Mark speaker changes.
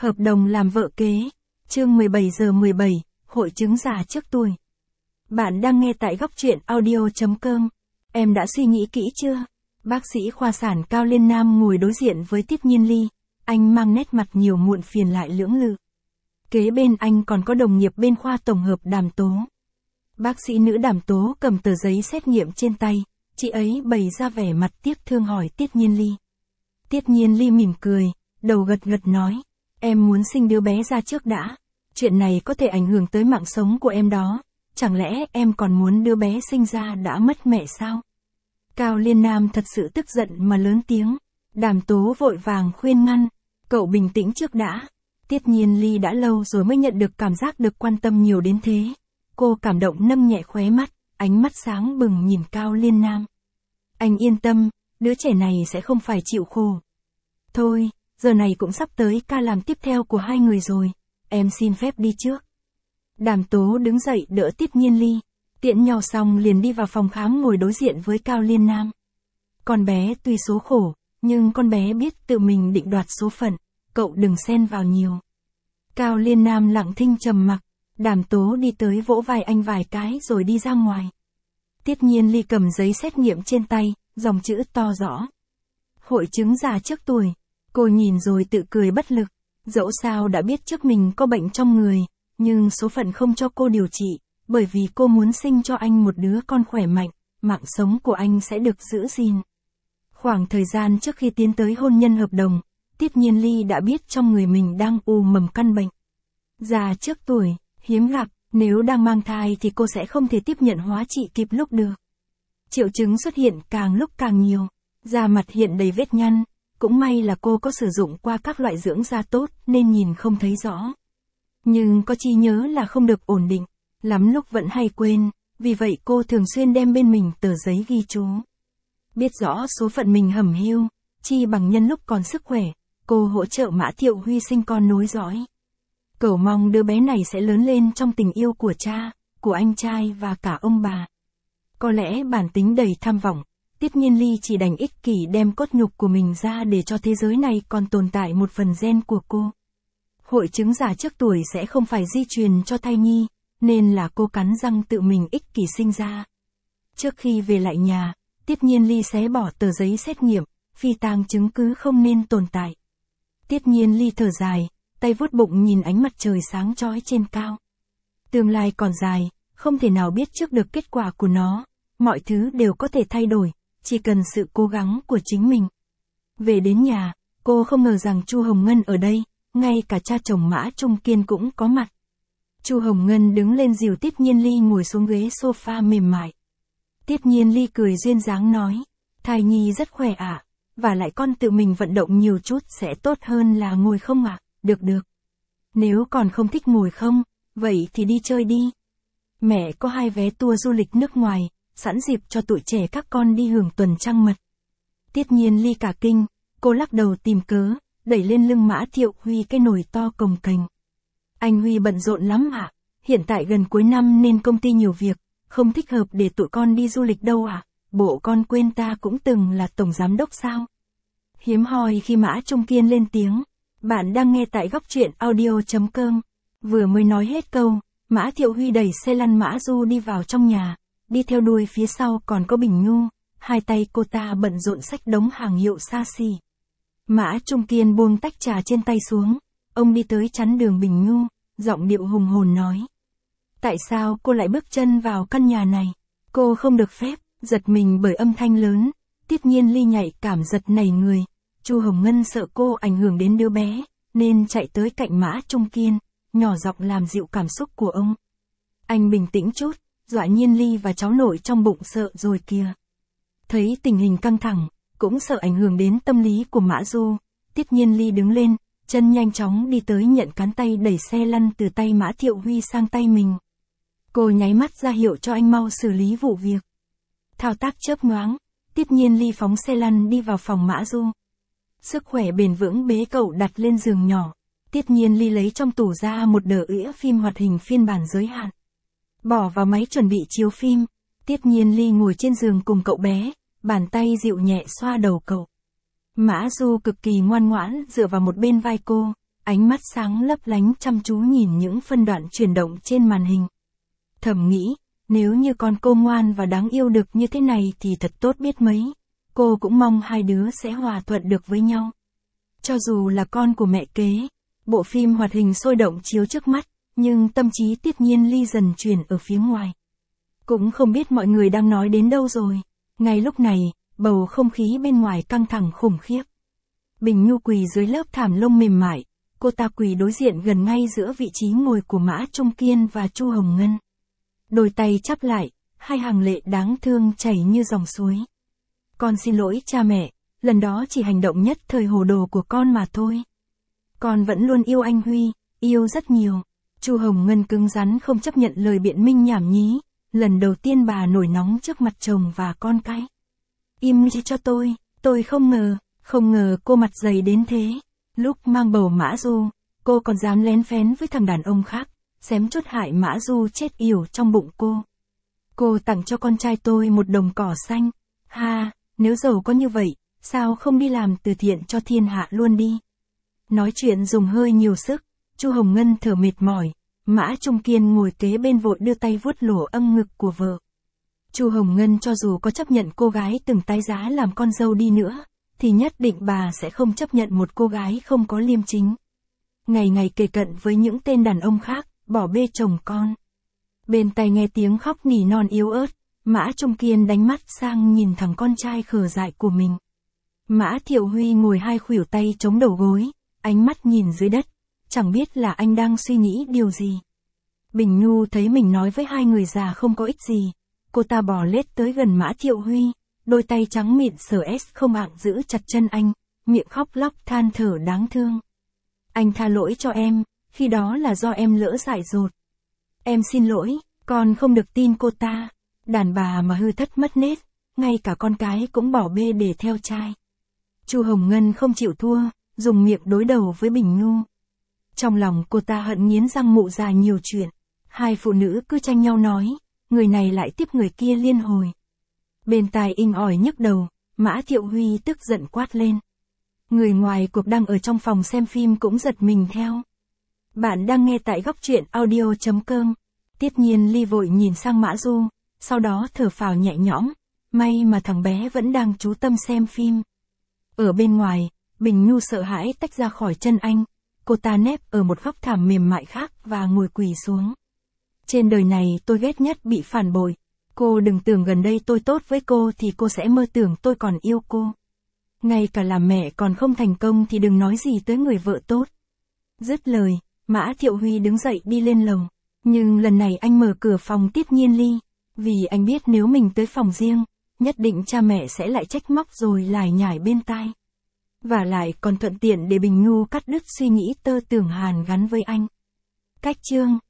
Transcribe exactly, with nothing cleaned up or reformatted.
Speaker 1: Hợp đồng làm vợ kế. Chương mười bảy giờ mười bảy, hội chứng già trước tuổi. Bạn đang nghe tại góc truyện audio chấm com. Em đã suy nghĩ kỹ chưa? Bác sĩ khoa sản Cao Liên Nam ngồi đối diện với Tiết Nhiên Ly. Anh mang nét mặt nhiều muộn phiền lại lưỡng lự. Kế bên anh còn có đồng nghiệp bên khoa tổng hợp Đàm Tố. Bác sĩ nữ Đàm Tố cầm tờ giấy xét nghiệm trên tay. Chị ấy bày ra vẻ mặt tiếc thương hỏi Tiết Nhiên Ly. Tiết Nhiên Ly mỉm cười, đầu gật gật nói. Em muốn sinh đứa bé ra trước đã. Chuyện này có thể ảnh hưởng tới mạng sống của em đó. Chẳng lẽ em còn muốn đứa bé sinh ra đã mất mẹ sao? Cao Liên Nam thật sự tức giận mà lớn tiếng. Đàm Tố vội vàng khuyên ngăn. Cậu bình tĩnh trước đã. Tiết Nhiên Ly đã lâu rồi mới nhận được cảm giác được quan tâm nhiều đến thế. Cô cảm động nâng nhẹ khóe mắt, ánh mắt sáng bừng nhìn Cao Liên Nam. Anh yên tâm, đứa trẻ này sẽ không phải chịu khổ. Thôi, giờ này cũng sắp tới ca làm tiếp theo của hai người rồi, em xin phép đi trước. Đàm Tố đứng dậy đỡ Tiết Nhiên Ly, tiễn nhau xong liền đi vào phòng khám ngồi đối diện với Cao Liên Nam. Con bé tuy số khổ, nhưng con bé biết tự mình định đoạt số phận, cậu đừng xen vào nhiều. Cao Liên Nam lặng thinh trầm mặc, Đàm Tố đi tới vỗ vai anh vài cái rồi đi ra ngoài. Tiết Nhiên Ly cầm giấy xét nghiệm trên tay, dòng chữ to rõ. Hội chứng già trước tuổi. Cô nhìn rồi tự cười bất lực. Dẫu sao đã biết trước mình có bệnh trong người, nhưng số phận không cho cô điều trị, bởi vì cô muốn sinh cho anh một đứa con khỏe mạnh, mạng sống của anh sẽ được giữ gìn. Khoảng thời gian trước khi tiến tới hôn nhân hợp đồng, Tiết Nhiên Ly đã biết trong người mình đang u mầm căn bệnh. Già trước tuổi, hiếm gặp, nếu đang mang thai thì cô sẽ không thể tiếp nhận hóa trị kịp lúc được. Triệu chứng xuất hiện càng lúc càng nhiều, da mặt hiện đầy vết nhăn, cũng may là cô có sử dụng qua các loại dưỡng da tốt nên nhìn không thấy rõ. Nhưng có trí nhớ là không được ổn định, lắm lúc vẫn hay quên, vì vậy cô thường xuyên đem bên mình tờ giấy ghi chú. Biết rõ số phận mình hẩm hiu, chi bằng nhân lúc còn sức khỏe, cô hỗ trợ Mã Thiệu Huy sinh con nối dõi. Cầu mong đứa bé này sẽ lớn lên trong tình yêu của cha, của anh trai và cả ông bà. Có lẽ bản tính đầy tham vọng, Tiết Nhiên Ly chỉ đành ích kỷ đem cốt nhục của mình ra để cho thế giới này còn tồn tại một phần gen của cô. Hội chứng già trước tuổi sẽ không phải di truyền cho thai nhi, nên là cô cắn răng tự mình ích kỷ sinh ra. Trước khi về lại nhà, Tiết Nhiên Ly xé bỏ tờ giấy xét nghiệm, phi tang chứng cứ không nên tồn tại. Tiết Nhiên Ly thở dài, tay vuốt bụng nhìn ánh mặt trời sáng chói trên cao. Tương lai còn dài, không thể nào biết trước được kết quả của nó, mọi thứ đều có thể thay đổi, chỉ cần sự cố gắng của chính mình. Về đến nhà, cô không ngờ rằng Chu Hồng Ngân ở đây, ngay cả cha chồng Mã Trung Kiên cũng có mặt. Chu Hồng Ngân đứng lên dìu Tiết Nhiên Ly ngồi xuống ghế sofa mềm mại. Tiết Nhiên Ly cười duyên dáng nói, thai nhi rất khỏe ạ, à, và lại con tự mình vận động nhiều chút sẽ tốt hơn là ngồi không ạ, à? Được được. Nếu còn không thích ngồi không, vậy thì đi chơi đi. Mẹ có hai vé tour du lịch nước ngoài, sẵn dịp cho tụi trẻ các con đi hưởng tuần trăng mật. Tiết Nhiên Ly cả kinh, cô lắc đầu tìm cớ, đẩy lên lưng Mã Thiệu Huy cái nồi to cồng kềnh. Anh Huy bận rộn lắm ạ, à? Hiện tại gần cuối năm nên công ty nhiều việc, không thích hợp để tụi con đi du lịch đâu ạ, à? Bộ con quên ta cũng từng là tổng giám đốc sao? Hiếm hoi khi Mã Trung Kiên lên tiếng. Bạn đang nghe tại góc truyện audio chấm com. Vừa mới nói hết câu, Mã Thiệu Huy đẩy xe lăn Mã Du đi vào trong nhà, đi theo đuôi phía sau còn có Bình Nhu, hai tay cô ta bận rộn xách đống hàng hiệu xa xỉ. Mã Trung Kiên buông tách trà trên tay xuống, ông đi tới chắn đường Bình Nhu, giọng điệu hùng hồn nói. Tại sao cô lại bước chân vào căn nhà này? Cô không được phép, giật mình bởi âm thanh lớn, Tiết Nhiên Ly nhạy cảm giật nảy người. Chu Hồng Ngân sợ cô ảnh hưởng đến đứa bé, nên chạy tới cạnh Mã Trung Kiên, nhỏ giọng làm dịu cảm xúc của ông. Anh bình tĩnh chút, dọa Nhiên Ly và cháu nội trong bụng sợ rồi kìa. Thấy tình hình căng thẳng, cũng sợ ảnh hưởng đến tâm lý của Mã Du, Tiết Nhiên Ly đứng lên, chân nhanh chóng đi tới nhận cán tay đẩy xe lăn từ tay Mã Thiệu Huy sang tay mình. Cô nháy mắt ra hiệu cho anh mau xử lý vụ việc. Thao tác chớp nhoáng, Tiết Nhiên Ly phóng xe lăn đi vào phòng Mã Du. Sức khỏe bền vững bế cậu đặt lên giường nhỏ. Tiết Nhiên Ly lấy trong tủ ra một đĩa đĩa phim hoạt hình phiên bản giới hạn. Bỏ vào máy chuẩn bị chiếu phim. Tiết Nhiên Ly ngồi trên giường cùng cậu bé, bàn tay dịu nhẹ xoa đầu cậu. Mã Du cực kỳ ngoan ngoãn dựa vào một bên vai cô, ánh mắt sáng lấp lánh chăm chú nhìn những phân đoạn chuyển động trên màn hình. Thầm nghĩ, nếu như con cô ngoan và đáng yêu được như thế này thì thật tốt biết mấy. Cô cũng mong hai đứa sẽ hòa thuận được với nhau. Cho dù là con của mẹ kế, bộ phim hoạt hình sôi động chiếu trước mắt, nhưng tâm trí Tiết Nhiên Ly dần chuyển ở phía ngoài. Cũng không biết mọi người đang nói đến đâu rồi. Ngay lúc này, bầu không khí bên ngoài căng thẳng khủng khiếp. Bình Nhu quỳ dưới lớp thảm lông mềm mại, cô ta quỳ đối diện gần ngay giữa vị trí ngồi của Mã Trung Kiên và Chu Hồng Ngân. Đôi tay chắp lại, hai hàng lệ đáng thương chảy như dòng suối. Con xin lỗi cha mẹ, lần đó chỉ hành động nhất thời hồ đồ của con mà thôi. Con vẫn luôn yêu anh Huy, yêu rất nhiều. Chu Hồng Ngân cứng rắn không chấp nhận lời biện minh nhảm nhí, lần đầu tiên bà nổi nóng trước mặt chồng và con cái. Im đi cho tôi, tôi không ngờ, không ngờ cô mặt dày đến thế. Lúc mang bầu Mã Du, cô còn dám lén phén với thằng đàn ông khác, xém chốt hại Mã Du chết yểu trong bụng cô. Cô tặng cho con trai tôi một đồng cỏ xanh. Ha, nếu giàu có như vậy, sao không đi làm từ thiện cho thiên hạ luôn đi. Nói chuyện dùng hơi nhiều sức, Chu Hồng Ngân thở mệt mỏi, Mã Trung Kiên ngồi kế bên vội đưa tay vuốt lỗ âm ngực của vợ. Chu Hồng Ngân cho dù có chấp nhận cô gái từng tái giá làm con dâu đi nữa, thì nhất định bà sẽ không chấp nhận một cô gái không có liêm chính. Ngày ngày kề cận với những tên đàn ông khác, bỏ bê chồng con. Bên tai nghe tiếng khóc nỉ non yếu ớt, Mã Trung Kiên đánh mắt sang nhìn thằng con trai khờ dại của mình. Mã Thiệu Huy ngồi hai khuỷu tay chống đầu gối, ánh mắt nhìn dưới đất, chẳng biết là anh đang suy nghĩ điều gì. Bình Nhu thấy mình nói với hai người già không có ích gì, cô ta bò lết tới gần Mã Thiệu Huy, đôi tay trắng mịn sờ ép không ạng giữ chặt chân anh, miệng khóc lóc than thở đáng thương. Anh tha lỗi cho em, khi đó là do em lỡ dại dột. Em xin lỗi, con không được tin cô ta. Đàn bà mà hư thất mất nết, ngay cả con cái cũng bỏ bê để theo trai. Chu Hồng Ngân không chịu thua, dùng miệng đối đầu với Bình Nhu. Trong lòng cô ta hận nghiến răng mụ già nhiều chuyện. Hai phụ nữ cứ tranh nhau nói, người này lại tiếp người kia liên hồi. Bên tai inh ỏi nhức đầu, Mã Thiệu Huy tức giận quát lên. Người ngoài cuộc đang ở trong phòng xem phim cũng giật mình theo. Bạn đang nghe tại góc truyện audio chấm com. Tiết Nhiên Ly vội nhìn sang Mã Du, sau đó thở phào nhẹ nhõm, may mà thằng bé vẫn đang chú tâm xem phim. Ở bên ngoài, Bình Nhu sợ hãi tách ra khỏi chân anh, cô ta nép ở một góc thảm mềm mại khác và ngồi quỳ xuống. Trên đời này tôi ghét nhất bị phản bội, cô đừng tưởng gần đây tôi tốt với cô thì cô sẽ mơ tưởng tôi còn yêu cô. Ngay cả làm mẹ còn không thành công thì đừng nói gì tới người vợ tốt. Dứt lời, Mã Thiệu Huy đứng dậy đi lên lầu, nhưng lần này anh mở cửa phòng Tiết Nhiên Ly, vì anh biết nếu mình tới phòng riêng, nhất định cha mẹ sẽ lại trách móc rồi lải nhải bên tai. Và lại còn thuận tiện để Bình Nhu cắt đứt suy nghĩ tơ tưởng hàn gắn với anh. Cách chương